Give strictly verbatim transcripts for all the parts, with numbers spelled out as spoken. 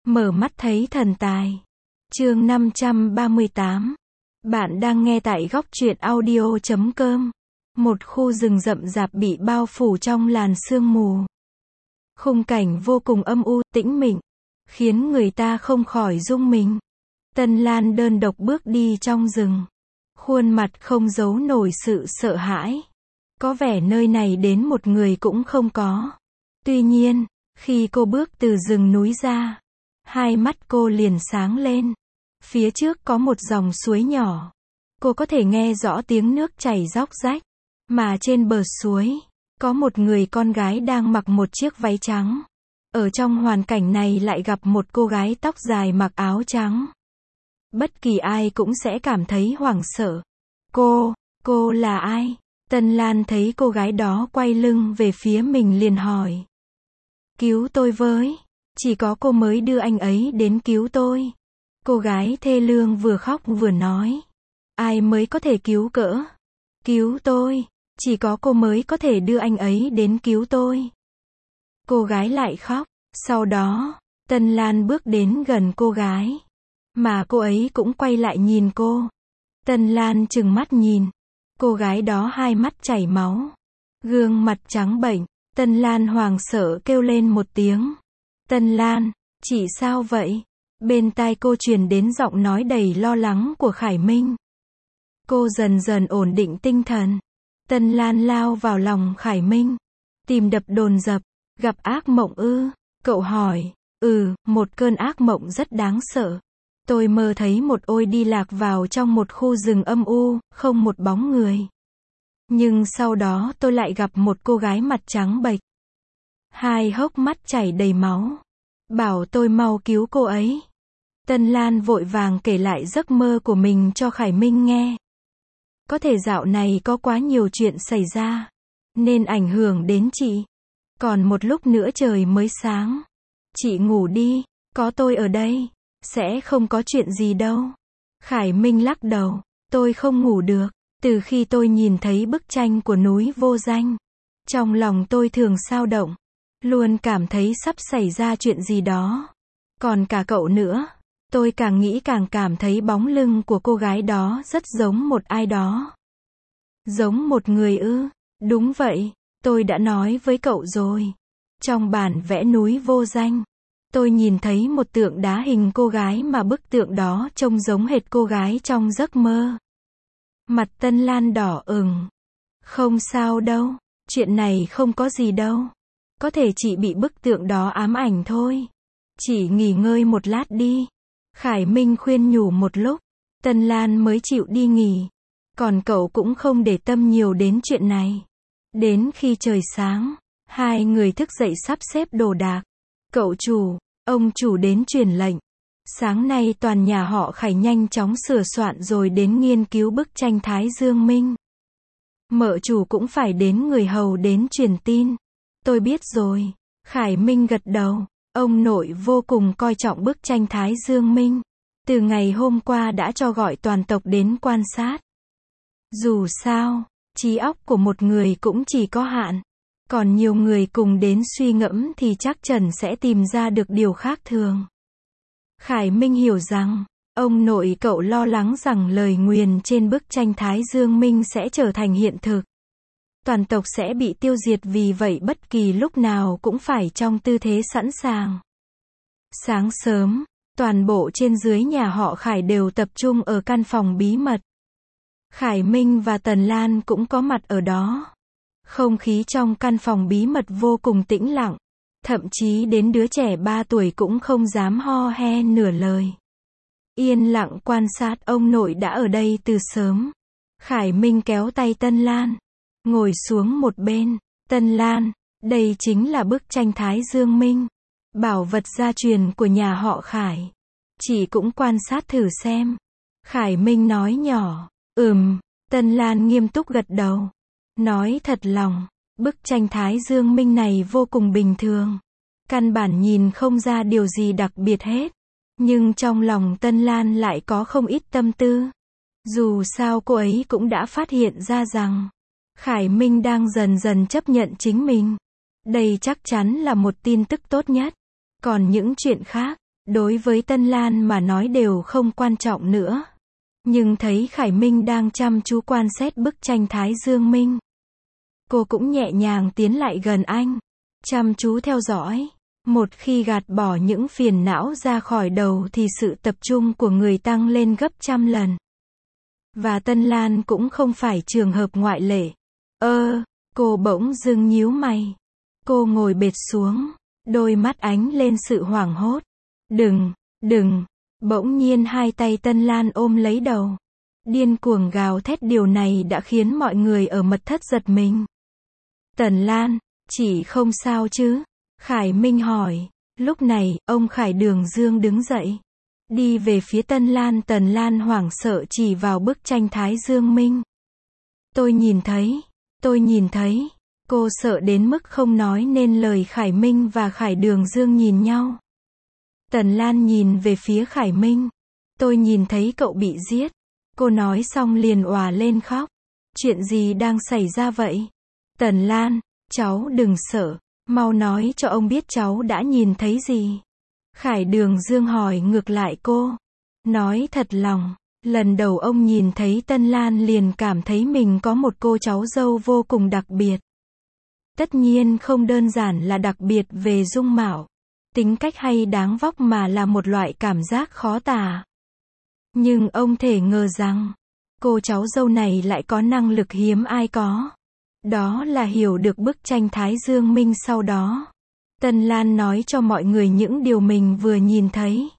Mở mắt thấy thần tài. Chương năm trăm ba mươi tám. Bạn đang nghe tại góc truyện audio chấm com. Một khu rừng rậm rạp bị bao phủ trong làn sương mù. Khung cảnh vô cùng âm u, tĩnh mịch, khiến người ta không khỏi rung mình. Tân Lan đơn độc bước đi trong rừng. Khuôn mặt không giấu nổi sự sợ hãi. Có vẻ nơi này đến một người cũng không có. Tuy nhiên, khi cô bước từ rừng núi ra, hai mắt cô liền sáng lên. Phía trước có một dòng suối nhỏ. Cô có thể nghe rõ tiếng nước chảy róc rách. Mà trên bờ suối, có một người con gái đang mặc một chiếc váy trắng. Ở trong hoàn cảnh này lại gặp một cô gái tóc dài mặc áo trắng. Bất kỳ ai cũng sẽ cảm thấy hoảng sợ. Cô, cô là ai? Tân Lan thấy cô gái đó quay lưng về phía mình liền hỏi. Cứu tôi với. Chỉ có cô mới đưa anh ấy đến cứu tôi. Cô gái thê lương vừa khóc vừa nói. Ai mới có thể cứu cỡ? Cứu tôi. Chỉ có cô mới có thể đưa anh ấy đến cứu tôi. Cô gái lại khóc. Sau đó, Tân Lan bước đến gần cô gái. Mà cô ấy cũng quay lại nhìn cô. Tân Lan trừng mắt nhìn. Cô gái đó hai mắt chảy máu. Gương mặt trắng bệch. Tân Lan hoảng sợ kêu lên một tiếng. Tân Lan, chị sao vậy? Bên tai cô truyền đến giọng nói đầy lo lắng của Khải Minh. Cô dần dần ổn định tinh thần. Tân Lan lao vào lòng Khải Minh. Tim đập dồn dập. Gặp ác mộng ư? Cậu hỏi. Ừ, một cơn ác mộng rất đáng sợ. Tôi mơ thấy một ôi đi lạc vào trong một khu rừng âm u, không một bóng người. Nhưng sau đó tôi lại gặp một cô gái mặt trắng bệch. Hai hốc mắt chảy đầy máu. Bảo tôi mau cứu cô ấy. Tân Lan vội vàng kể lại giấc mơ của mình cho Khải Minh nghe. Có thể dạo này có quá nhiều chuyện xảy ra, nên ảnh hưởng đến chị. Còn một lúc nữa trời mới sáng. Chị ngủ đi, có tôi ở đây. Sẽ không có chuyện gì đâu. Khải Minh lắc đầu. Tôi không ngủ được. Từ khi tôi nhìn thấy bức tranh của núi vô danh, trong lòng tôi thường xao động. Luôn cảm thấy sắp xảy ra chuyện gì đó. Còn cả cậu nữa. Tôi càng nghĩ càng cảm thấy bóng lưng của cô gái đó rất giống một ai đó. Giống một người ư? Đúng vậy. Tôi đã nói với cậu rồi. Trong bản vẽ núi vô danh, tôi nhìn thấy một tượng đá hình cô gái mà bức tượng đó trông giống hệt cô gái trong giấc mơ. Mặt Tân Lan đỏ ửng. Không sao đâu. Chuyện này không có gì đâu. Có thể chị bị bức tượng đó ám ảnh thôi. Chỉ nghỉ ngơi một lát đi. Khải Minh khuyên nhủ một lúc. Tân Lan mới chịu đi nghỉ. Còn cậu cũng không để tâm nhiều đến chuyện này. Đến khi trời sáng, hai người thức dậy sắp xếp đồ đạc. Cậu chủ, ông chủ đến truyền lệnh. Sáng nay toàn nhà họ Khải nhanh chóng sửa soạn rồi đến nghiên cứu bức tranh Thái Dương Minh. Mợ chủ cũng phải đến người hầu đến truyền tin. Tôi biết rồi. Khải Minh gật đầu. Ông nội vô cùng coi trọng bức tranh Thái Dương Minh. Từ ngày hôm qua đã cho gọi toàn tộc đến quan sát. Dù sao, trí óc của một người cũng chỉ có hạn. Còn nhiều người cùng đến suy ngẫm thì chắc chắn sẽ tìm ra được điều khác thường. Khải Minh hiểu rằng, ông nội cậu lo lắng rằng lời nguyền trên bức tranh Thái Dương Minh sẽ trở thành hiện thực. Toàn tộc sẽ bị tiêu diệt, vì vậy bất kỳ lúc nào cũng phải trong tư thế sẵn sàng. Sáng sớm, toàn bộ trên dưới nhà họ Khải đều tập trung ở căn phòng bí mật. Khải Minh và Tần Lan cũng có mặt ở đó. Không khí trong căn phòng bí mật vô cùng tĩnh lặng. Thậm chí đến đứa trẻ ba tuổi cũng không dám ho he nửa lời. Yên lặng quan sát ông nội đã ở đây từ sớm. Khải Minh kéo tay Tân Lan. Ngồi xuống một bên. Tân Lan, đây chính là bức tranh Thái Dương Minh. Bảo vật gia truyền của nhà họ Khải. Chị cũng quan sát thử xem. Khải Minh nói nhỏ. Ừm. Tân Lan nghiêm túc gật đầu. Nói thật lòng, bức tranh Thái Dương Minh này vô cùng bình thường. Căn bản nhìn không ra điều gì đặc biệt hết. Nhưng trong lòng Tân Lan lại có không ít tâm tư. Dù sao cô ấy cũng đã phát hiện ra rằng Khải Minh đang dần dần chấp nhận chính mình. Đây chắc chắn là một tin tức tốt nhất. Còn những chuyện khác, Đối với Tân Lan mà nói đều không quan trọng nữa. Nhưng thấy Khải Minh đang chăm chú quan sát bức tranh Thái Dương Minh. Cô cũng nhẹ nhàng tiến lại gần anh. Chăm chú theo dõi. Một khi gạt bỏ những phiền não ra khỏi đầu thì sự tập trung của người tăng lên gấp trăm lần. Và Tân Lan cũng không phải trường hợp ngoại lệ. Ơ, cô bỗng dưng nhíu mày. Cô ngồi bệt xuống. Đôi mắt ánh lên sự hoảng hốt. Đừng, đừng. Bỗng nhiên hai tay Tân Lan ôm lấy đầu. Điên cuồng gào thét, điều này đã khiến mọi người ở mật thất giật mình. Tần Lan, chị không sao chứ? Khải Minh hỏi. Lúc này, ông Khải Đường Dương đứng dậy. Đi về phía Tân Lan. Tần Lan hoảng sợ chỉ vào bức tranh Thái Dương Minh. Tôi nhìn thấy, tôi nhìn thấy. Cô sợ đến mức không nói nên lời. Khải Minh và Khải Đường Dương nhìn nhau. Tần Lan nhìn về phía Khải Minh. Tôi nhìn thấy cậu bị giết. Cô nói xong liền òa lên khóc. Chuyện gì đang xảy ra vậy? Tần Lan, cháu đừng sợ. Mau nói cho ông biết cháu đã nhìn thấy gì. Khải Đường Dương hỏi ngược lại cô. Nói thật lòng, lần đầu ông nhìn thấy Tân Lan liền cảm thấy mình có một cô cháu dâu vô cùng đặc biệt. Tất nhiên không đơn giản là đặc biệt về dung mạo, tính cách hay dáng vóc mà là một loại cảm giác khó tả. Nhưng ông thể ngờ rằng, cô cháu dâu này lại có năng lực hiếm ai có. Đó là hiểu được bức tranh Thái Dương Minh. Sau đó, Tân Lan nói cho mọi người những điều mình vừa nhìn thấy.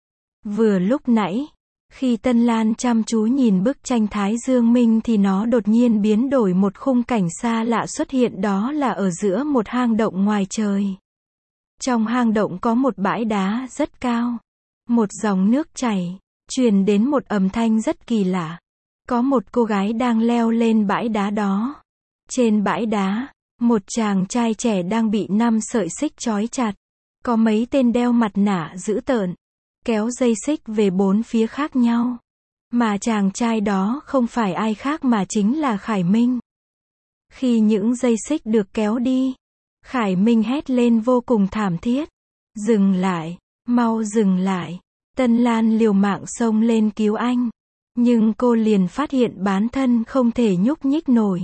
Vừa lúc nãy, khi Tân Lan chăm chú nhìn bức tranh Thái Dương Minh thì nó đột nhiên biến đổi, một khung cảnh xa lạ xuất hiện, đó là ở giữa một hang động ngoài trời. Trong hang động có một bãi đá rất cao. Một dòng nước chảy, truyền đến một âm thanh rất kỳ lạ. Có một cô gái đang leo lên bãi đá đó. Trên bãi đá, một chàng trai trẻ đang bị năm sợi xích trói chặt. Có mấy tên đeo mặt nạ dữ tợn, kéo dây xích về bốn phía khác nhau. Mà chàng trai đó không phải ai khác mà chính là Khải Minh. Khi những dây xích được kéo đi, Khải Minh hét lên vô cùng thảm thiết. Dừng lại, mau dừng lại. Tân Lan liều mạng xông lên cứu anh. Nhưng cô liền phát hiện bản thân không thể nhúc nhích nổi.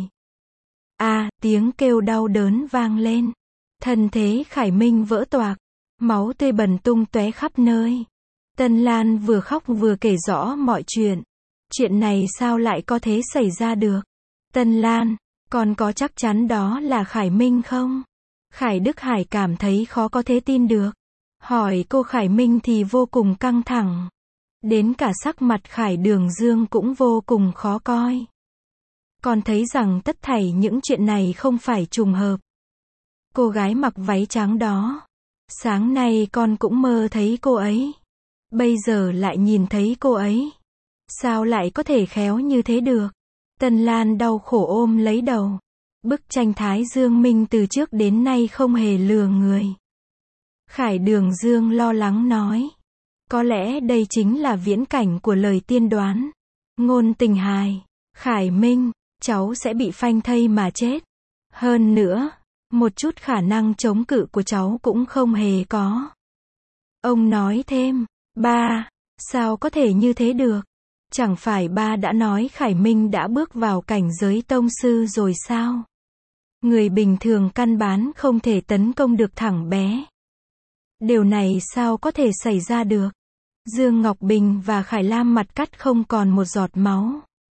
A, tiếng kêu đau đớn vang lên. Thân thế Khải Minh vỡ toạc. Máu tươi bần tung tóe khắp nơi. Tân Lan vừa khóc vừa kể rõ mọi chuyện. Chuyện này sao lại có thể xảy ra được? Tân Lan, con có chắc chắn đó là Khải Minh không? Khải Đức Hải cảm thấy khó có thể tin được. Hỏi cô Khải Minh thì vô cùng căng thẳng. Đến cả sắc mặt Khải Đường Dương cũng vô cùng khó coi. Con thấy rằng tất thảy những chuyện này không phải trùng hợp. Cô gái mặc váy trắng đó. Sáng nay con cũng mơ thấy cô ấy. Bây giờ lại nhìn thấy cô ấy. Sao lại có thể khéo như thế được? Tân Lan đau khổ ôm lấy đầu. Bức tranh Thái Dương Minh từ trước đến nay không hề lừa người. Khải Đường Dương lo lắng nói. Có lẽ đây chính là viễn cảnh của lời tiên đoán. Ngôn tình hài. Khải Minh, cháu sẽ bị phanh thây mà chết. Hơn nữa, một chút khả năng chống cự của cháu cũng không hề có. Ông nói thêm. Ba, sao có thể như thế được? Chẳng phải ba đã nói Khải Minh đã bước vào cảnh giới tông sư rồi sao? Người bình thường căn bản không thể tấn công được thằng bé. Điều này sao có thể xảy ra được? Dương Ngọc Bình và Khải Lam mặt cắt không còn một giọt máu.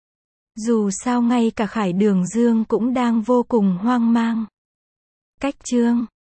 Dù sao ngay cả Khải Đường Dương cũng đang vô cùng hoang mang. Cách chương